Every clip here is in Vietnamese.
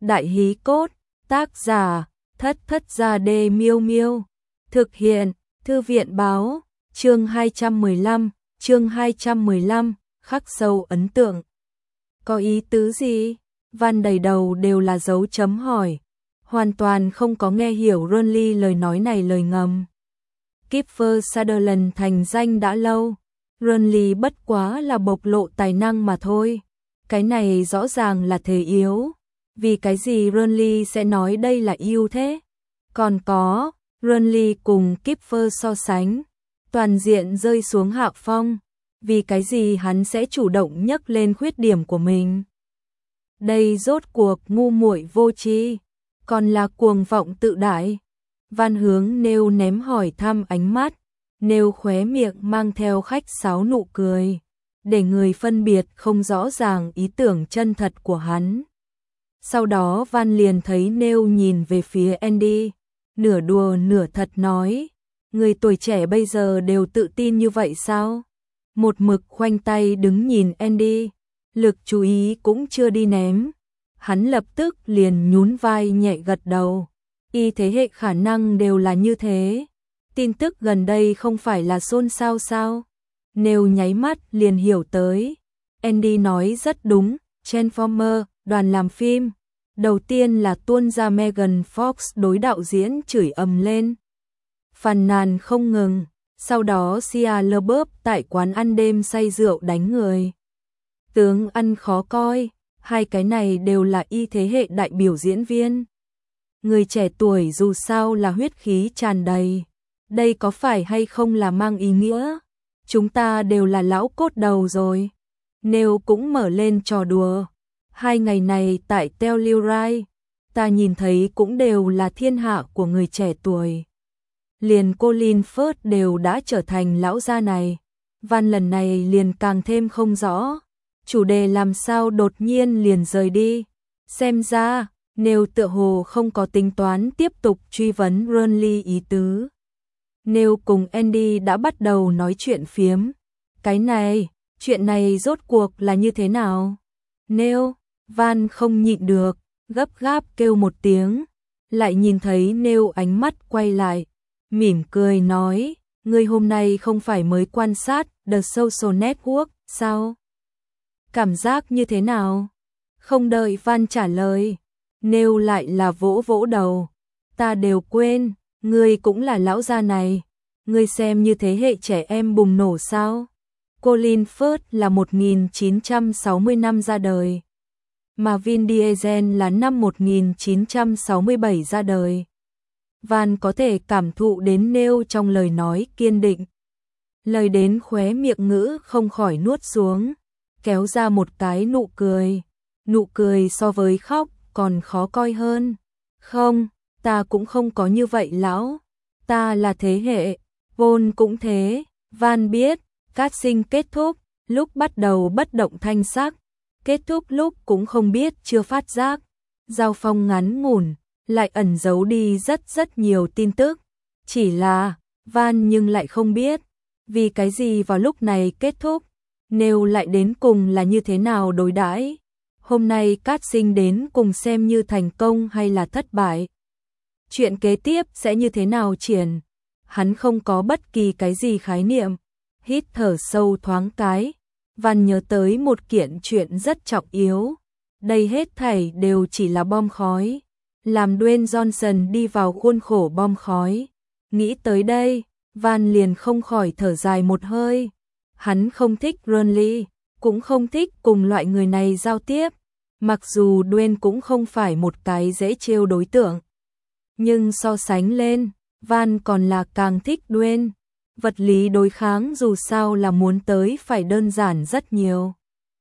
Đại hí cốt, tác giả, Thất Thất Gia Đê Miêu Miêu. Thực hiện, Thư viện báo, chương 215, khắc sâu ấn tượng. Có ý tứ gì? Van đầy đầu đều là dấu chấm hỏi. Hoàn toàn không có nghe hiểu Ronly lời nói này lời ngầm. Kiefer Sutherland thành danh đã lâu. Ronly bất quá là bộc lộ tài năng mà thôi. Cái này rõ ràng là thể yếu. Vì cái gì Ronly sẽ nói đây là ưu thế? Còn có, Ronly cùng Kiefer so sánh, toàn diện rơi xuống hạ phong. Vì cái gì hắn sẽ chủ động nhắc lên khuyết điểm của mình? Đây rốt cuộc ngu muội vô tri, còn là cuồng vọng tự đại. Van Hướng nêu ném hỏi thăm ánh mắt, nêu khóe miệng mang theo khách sáo nụ cười, để người phân biệt không rõ ràng ý tưởng chân thật của hắn. Sau đó Van liền thấy nêu nhìn về phía Andy, nửa đùa nửa thật nói, người tuổi trẻ bây giờ đều tự tin như vậy sao? Một mực khoanh tay đứng nhìn Andy, lực chú ý cũng chưa đi ném. Hắn lập tức liền nhún vai nhẹ gật đầu. Y thế hệ khả năng đều là như thế. Tin tức gần đây không phải là xôn xao sao? Nêu nháy mắt liền hiểu tới. Andy nói rất đúng, Transformer, đoàn làm phim. Đầu tiên là tuôn ra Megan Fox đối đạo diễn chửi ầm lên. Phàn nàn không ngừng. Sau đó Shia LaBeouf tại quán ăn đêm say rượu đánh người. Tướng ăn khó coi, hai cái này đều là y thế hệ đại biểu diễn viên. Người trẻ tuổi dù sao là huyết khí tràn đầy. Đây có phải hay không là mang ý nghĩa? Chúng ta đều là lão cốt đầu rồi. Nêu cũng mở lên trò đùa. 2 ngày này tại Telluride, ta nhìn thấy cũng đều là thiên hạ của người trẻ tuổi. Liền Colin Firth đều đã trở thành lão gia này. Van lần này liền càng thêm không rõ. Chủ đề làm sao đột nhiên liền rời đi. Xem ra, Nêu tựa hồ không có tính toán tiếp tục truy vấn Ronly ý tứ. Nêu cùng Andy đã bắt đầu nói chuyện phiếm. Cái này, chuyện này rốt cuộc là như thế nào? Nêu, Van không nhịn được, gấp gáp kêu một tiếng. Lại nhìn thấy Nêu ánh mắt quay lại. Mỉm cười nói, ngươi hôm nay không phải mới quan sát The Social Network, sao? Cảm giác như thế nào? Không đợi Van trả lời, Nêu lại là vỗ vỗ đầu. Ta đều quên, ngươi cũng là lão gia này. Ngươi xem như thế hệ trẻ em bùng nổ sao? Colin Firth là 1960 năm ra đời, mà Vin Diesel là năm 1967 ra đời. Van có thể cảm thụ đến Nêu trong lời nói kiên định. Lời đến khóe miệng ngữ không khỏi nuốt xuống, kéo ra một cái nụ cười. Nụ cười so với khóc còn khó coi hơn. Không, ta cũng không có như vậy lão. Ta là thế hệ, vốn cũng thế. Van biết, casting kết thúc, lúc bắt đầu bất động thanh sắc. Kết thúc lúc cũng không biết chưa phát giác. Giao phong ngắn ngủn, lại ẩn giấu đi rất nhiều tin tức. Chỉ là, Van nhưng lại không biết, vì cái gì vào lúc này kết thúc, Nêu lại đến cùng là như thế nào đối đãi. Hôm nay casting đến cùng xem như thành công hay là thất bại. Chuyện kế tiếp sẽ như thế nào triển. Hắn không có bất kỳ cái gì khái niệm. Hít thở sâu thoáng cái, Van nhớ tới một kiện chuyện rất trọng yếu. Đây hết thảy đều chỉ là bom khói. Làm Dwayne Johnson đi vào khuôn khổ bom khói. Nghĩ tới đây, Van liền không khỏi thở dài một hơi. Hắn không thích Ronly, cũng không thích cùng loại người này giao tiếp. Mặc dù Dwayne cũng không phải một cái dễ trêu đối tượng. Nhưng so sánh lên, Van còn là càng thích Dwayne. Vật lý đối kháng dù sao là muốn tới phải đơn giản rất nhiều.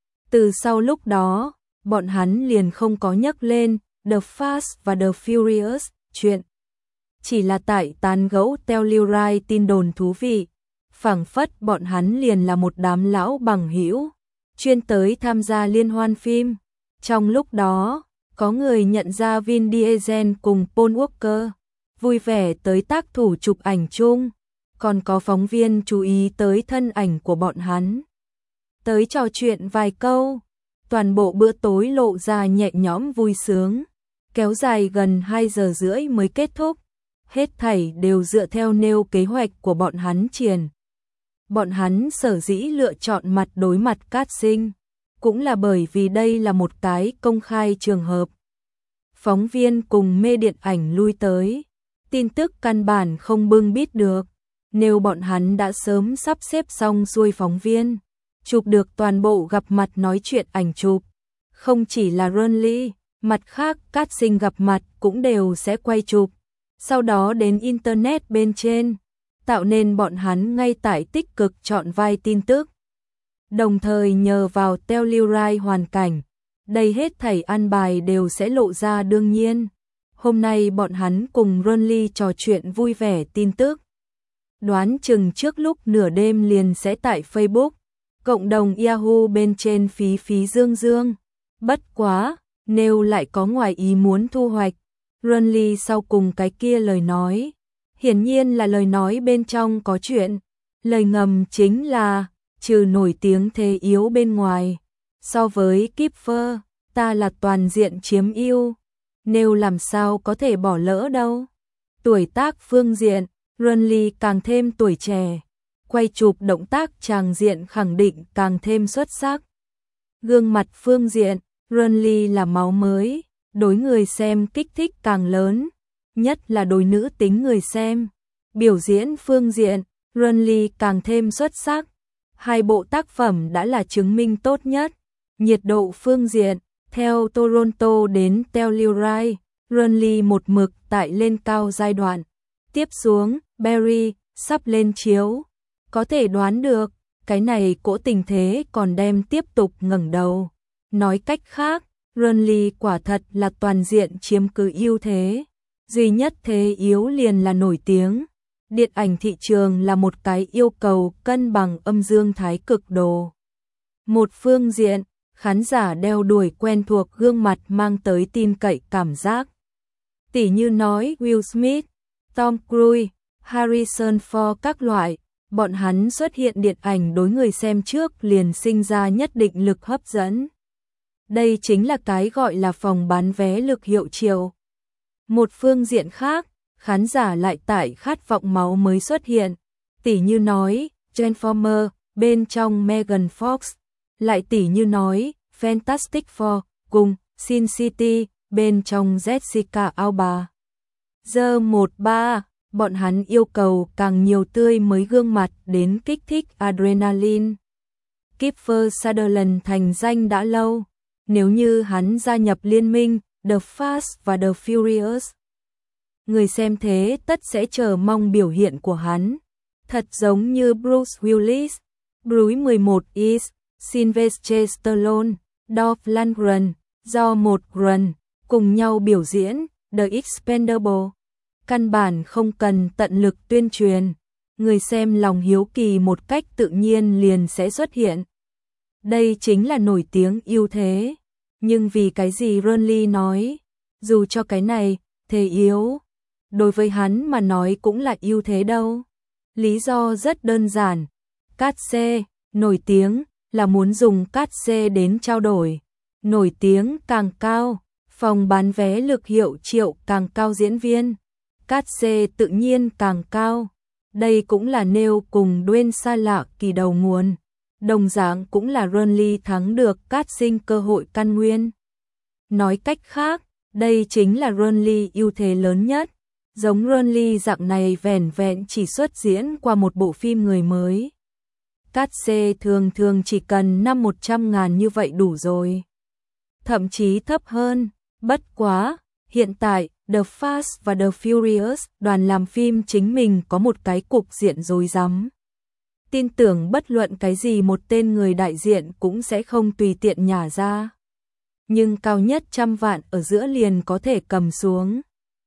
Từ sau lúc đó, bọn hắn liền không có nhắc lên The Fast và The Furious chuyện. Chỉ là tại tán gẫu Telluride tin đồn thú vị. Phảng phất bọn hắn liền là một đám lão bằng hữu chuyên tới tham gia liên hoan phim. Trong lúc đó, có người nhận ra Vin Diesel cùng Paul Walker vui vẻ tới tác thủ chụp ảnh chung. Còn có phóng viên chú ý tới thân ảnh của bọn hắn. Tới trò chuyện vài câu, toàn bộ bữa tối lộ ra nhẹ nhõm vui sướng. kéo dài gần 2 giờ rưỡi mới kết thúc. Hết thảy đều dựa theo nêu kế hoạch của bọn hắn triển. Bọn hắn sở dĩ lựa chọn mặt đối mặt cát sinh, cũng là bởi vì đây là một cái công khai trường hợp. Phóng viên cùng mê điện ảnh lui tới, tin tức căn bản không bưng bít được, nếu bọn hắn đã sớm sắp xếp xong xuôi phóng viên, chụp được toàn bộ gặp mặt nói chuyện ảnh chụp. Không chỉ là Renly, mặt khác cát sinh gặp mặt cũng đều sẽ quay chụp, sau đó đến Internet bên trên, tạo nên bọn hắn ngay tại tích cực chọn vai tin tức. Đồng thời nhờ vào Telluride hoàn cảnh, đây hết thảy ăn bài đều sẽ lộ ra đương nhiên. Hôm nay bọn hắn cùng Renly trò chuyện vui vẻ tin tức. Đoán chừng trước lúc nửa đêm liền sẽ tại Facebook, cộng đồng Yahoo bên trên phí dương. Bất quá, nếu lại có ngoài ý muốn thu hoạch, Renly sau cùng cái kia lời nói, hiển nhiên là lời nói bên trong có chuyện. Lời ngầm chính là, trừ nổi tiếng thế yếu bên ngoài, so với Kiefer, ta là toàn diện chiếm ưu, nếu làm sao có thể bỏ lỡ đâu. Tuổi tác phương diện, Renly càng thêm tuổi trẻ, quay chụp động tác tràng diện khẳng định càng thêm xuất sắc. Gương mặt phương diện, Renly là máu mới, đối người xem kích thích càng lớn, nhất là đối nữ tính người xem. Biểu diễn phương diện, Renly càng thêm xuất sắc. Hai bộ tác phẩm đã là chứng minh tốt nhất. Nhiệt độ phương diện, theo Toronto đến Telluride, Renly một mực tại lên cao giai đoạn. Tiếp xuống, Barry sắp lên chiếu. Có thể đoán được, cái này cỗ tình thế còn đem tiếp tục ngẩng đầu. Nói cách khác, Renly quả thật là toàn diện chiếm cứ ưu thế. Duy nhất thế yếu liền là nổi tiếng. Điện ảnh thị trường là một cái yêu cầu cân bằng âm dương thái cực đồ. Một phương diện, khán giả đeo đuổi quen thuộc gương mặt mang tới tin cậy cảm giác. Tỉ như nói Will Smith, Tom Cruise, Harrison Ford các loại, bọn hắn xuất hiện điện ảnh đối người xem trước liền sinh ra nhất định lực hấp dẫn. Đây chính là cái gọi là phòng bán vé lực hiệu triệu. Một phương diện khác, khán giả lại tại khát vọng máu mới xuất hiện, tỉ như nói Transformers bên trong Megan Fox, lại tỉ như nói Fantastic Four cùng Sin City bên trong Jessica Alba. Giờ 13, bọn hắn yêu cầu càng nhiều tươi mới gương mặt đến kích thích adrenaline. Kiefer Sutherland thành danh đã lâu, nếu như hắn gia nhập liên minh The Fast và The Furious, người xem thế tất sẽ chờ mong biểu hiện của hắn. Thật giống như Bruce Willis, Bruce 11 is, Sylvester Stallone, Dolph Lundgren, do một Grun cùng nhau biểu diễn The Expendables. Căn bản không cần tận lực tuyên truyền, người xem lòng hiếu kỳ một cách tự nhiên liền sẽ xuất hiện. Đây chính là nổi tiếng ưu thế. Nhưng vì cái gì Renly nói, dù cho cái này, thế yếu, đối với hắn mà nói cũng là ưu thế đâu. Lý do rất đơn giản, cát xê, nổi tiếng, là muốn dùng cát xê đến trao đổi. Nổi tiếng càng cao, phòng bán vé lực hiệu triệu càng cao diễn viên, cát xê tự nhiên càng cao. Đây cũng là nêu cùng Dwayne Sala kỳ đầu nguồn. Đồng dạng cũng là Renly thắng được cát sinh cơ hội căn nguyên. Nói cách khác, đây chính là Renly ưu thế lớn nhất. Giống Renly dạng này vẻn vẹn chỉ xuất diễn qua một bộ phim người mới. Cát xê thường thường chỉ cần 500-100 ngàn như vậy đủ rồi. Thậm chí thấp hơn, bất quá, hiện tại, The Fast và The Furious đoàn làm phim chính mình có một cái cục diện rối rắm. Tin tưởng bất luận cái gì một tên người đại diện cũng sẽ không tùy tiện nhả ra. Nhưng cao nhất 100 vạn ở giữa liền có thể cầm xuống.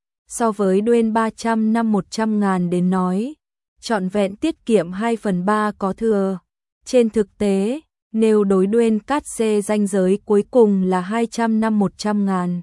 So với Dwayne 300-100 ngàn đến nói, trọn vẹn tiết kiệm 2/3 có thừa. Trên thực tế, nếu đối Dwayne cát xê ranh giới cuối cùng là 200-100 ngàn.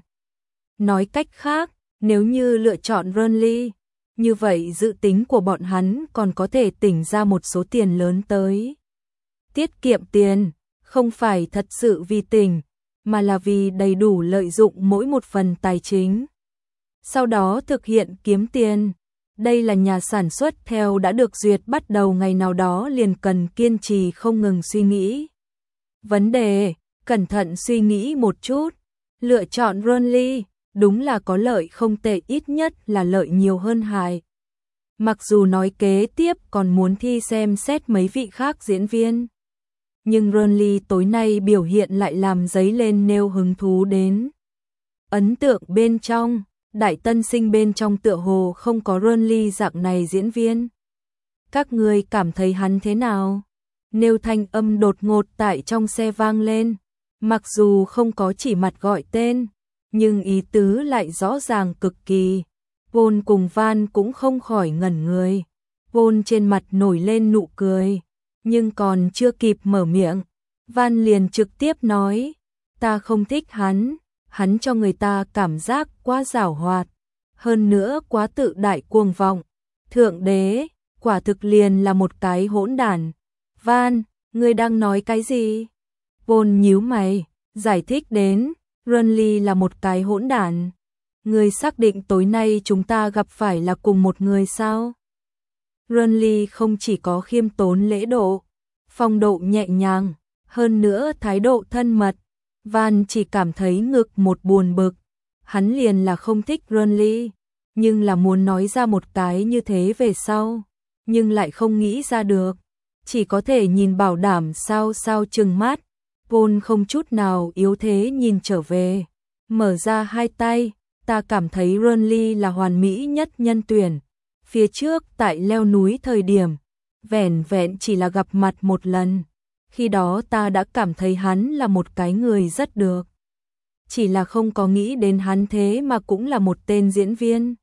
Nói cách khác, nếu như lựa chọn Renly, như vậy dự tính của bọn hắn còn có thể tỉnh ra một số tiền lớn tới. Tiết kiệm tiền, không phải thật sự vì tỉnh, mà là vì đầy đủ lợi dụng mỗi một phần tài chính. Sau đó thực hiện kiếm tiền. Đây là nhà sản xuất theo đã được duyệt, bắt đầu ngày nào đó liền cần kiên trì không ngừng suy nghĩ vấn đề, cẩn thận suy nghĩ một chút. Lựa chọn Ronly, đúng là có lợi không tệ, ít nhất là lợi nhiều hơn hại. Mặc dù nói kế tiếp còn muốn thi xem xét mấy vị khác diễn viên, nhưng Ronly tối nay biểu hiện lại làm dấy lên nêu hứng thú đến. Ấn tượng bên trong, Đại Tân Sinh bên trong tựa hồ không có Ronly dạng này diễn viên. Các người cảm thấy hắn thế nào? Nêu thanh âm đột ngột tại trong xe vang lên, mặc dù không có chỉ mặt gọi tên, nhưng ý tứ lại rõ ràng cực kỳ. Paul cùng Van cũng không khỏi ngẩn người. Paul trên mặt nổi lên nụ cười, nhưng còn chưa kịp mở miệng, Van liền trực tiếp nói, ta không thích hắn, hắn cho người ta cảm giác quá giảo hoạt, hơn nữa quá tự đại cuồng vọng. Thượng đế, quả thực liền là một cái hỗn đản. Van, ngươi đang nói cái gì? Paul nhíu mày, giải thích đến, Ronly là một cái hỗn đản. Ngươi xác định tối nay chúng ta gặp phải là cùng một người sao? Ronly không chỉ có khiêm tốn lễ độ, phong độ nhẹ nhàng, hơn nữa thái độ thân mật. Van chỉ cảm thấy ngực một buồn bực. Hắn liền là không thích Ronly, nhưng là muốn nói ra một cái như thế về sau, nhưng lại không nghĩ ra được. Chỉ có thể nhìn bảo đảm sao trừng mắt. Paul không chút nào yếu thế nhìn trở về, mở ra hai tay, ta cảm thấy Ronly là hoàn mỹ nhất nhân tuyển. Phía trước tại leo núi thời điểm, vẻn vẹn chỉ là gặp mặt một lần, khi đó ta đã cảm thấy hắn là một cái người rất được. Chỉ là không có nghĩ đến hắn thế mà cũng là một tên diễn viên.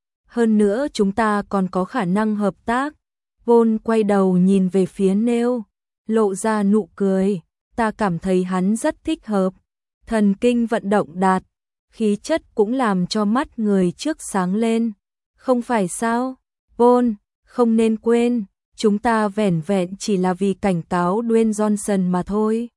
Hơn nữa chúng ta còn có khả năng hợp tác. Paul quay đầu nhìn về phía Nêu, lộ ra nụ cười, ta cảm thấy hắn rất thích hợp. Thần kinh vận động đạt, khí chất cũng làm cho mắt người trước sáng lên. Không phải sao? Paul, không nên quên, chúng ta vẻn vẹn chỉ là vì cảnh cáo Dwayne Johnson mà thôi.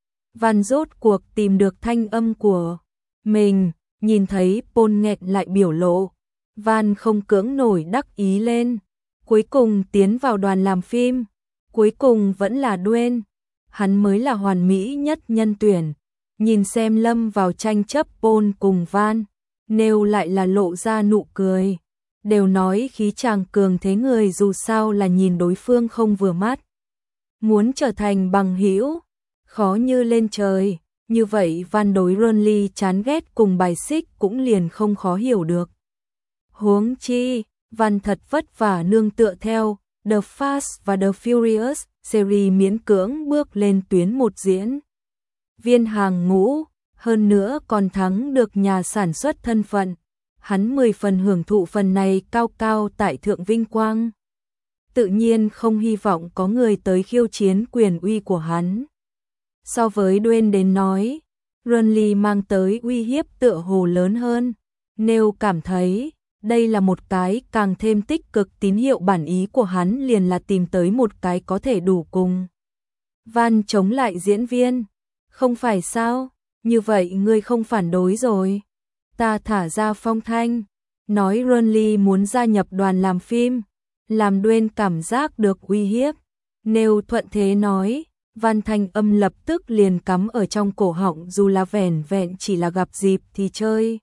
Van rốt cuộc tìm được thanh âm của mình, nhìn thấy Paul nghẹn lại biểu lộ. Van không cưỡng nổi đắc ý lên. Cuối cùng tiến vào đoàn làm phim, cuối cùng vẫn là Dwayne. Hắn mới là hoàn mỹ nhất nhân tuyển. Nhìn xem lâm vào tranh chấp Paul cùng Van, Nêu lại là lộ ra nụ cười. Đều nói khí chàng cường thế người dù sao là nhìn đối phương không vừa mắt. Muốn trở thành bằng hữu, khó như lên trời. Như vậy Van đối Ronly chán ghét cùng bài xích cũng liền không khó hiểu được. Huống chi, Van thật vất vả nương tựa theo The Fast và The Furious series miễn cưỡng bước lên tuyến một diễn viên hàng ngũ, hơn nữa còn thắng được nhà sản xuất thân phận. Hắn 10 phần hưởng thụ phần này cao cao tại thượng vinh quang. Tự nhiên không hy vọng có người tới khiêu chiến quyền uy của hắn. So với Dwayne đến nói, Ronly mang tới uy hiếp tựa hồ lớn hơn. Nêu cảm thấy đây là một cái càng thêm tích cực tín hiệu, bản ý của hắn liền là tìm tới một cái có thể đủ cùng Van chống lại diễn viên. Không phải sao? Như vậy ngươi không phản đối rồi. Ta thả ra phong thanh, nói Ronly muốn gia nhập đoàn làm phim, làm Dwayne cảm giác được uy hiếp. Nêu thuận thế nói, Van thanh âm lập tức liền cắm ở trong cổ họng, dù là vẻn vẹn chỉ là gặp dịp thì chơi.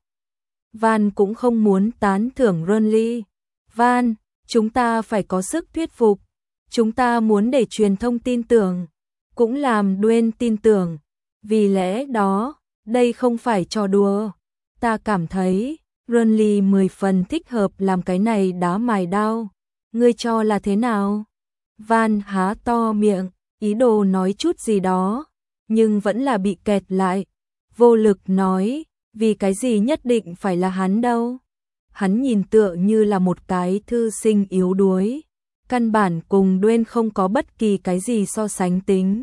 Van cũng không muốn tán thưởng Ronly. Van, chúng ta phải có sức thuyết phục. Chúng ta muốn để truyền thông tin tưởng, cũng làm Dwayne tin tưởng. Vì lẽ đó, đây không phải trò đùa. Ta cảm thấy, Ronly 10 phần thích hợp làm cái này đá mài đao. Ngươi cho là thế nào? Van há to miệng, ý đồ nói chút gì đó, nhưng vẫn là bị kẹt lại. Vô lực nói, vì cái gì nhất định phải là hắn đâu? Hắn nhìn tựa như là một cái thư sinh yếu đuối, căn bản cùng Dwayne không có bất kỳ cái gì so sánh tính.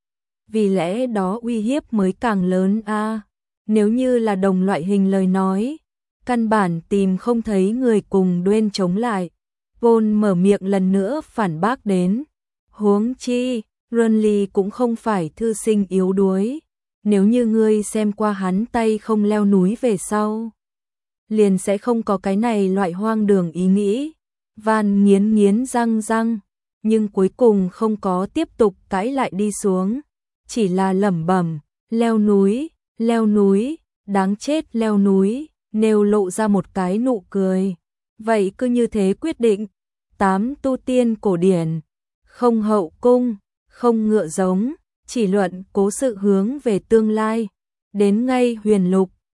Vì lẽ đó uy hiếp mới càng lớn a. Nếu như là đồng loại hình lời nói, căn bản tìm không thấy người cùng Dwayne chống lại. Paul mở miệng lần nữa phản bác đến. Huống chi, Ronly cũng không phải thư sinh yếu đuối. nếu như ngươi xem qua hắn tay không leo núi về sau, liền sẽ không có cái này loại hoang đường ý nghĩ. Van nghiến nghiến răng, nhưng cuối cùng không có tiếp tục cãi lại đi xuống, chỉ là lẩm bẩm, leo núi, đáng chết leo núi, nêu lộ ra một cái nụ cười. Vậy cứ như thế quyết định, 8 tu tiên cổ điển, không hậu cung, không ngựa giống, chỉ luận cố sự hướng về tương lai, đến ngay huyền lục,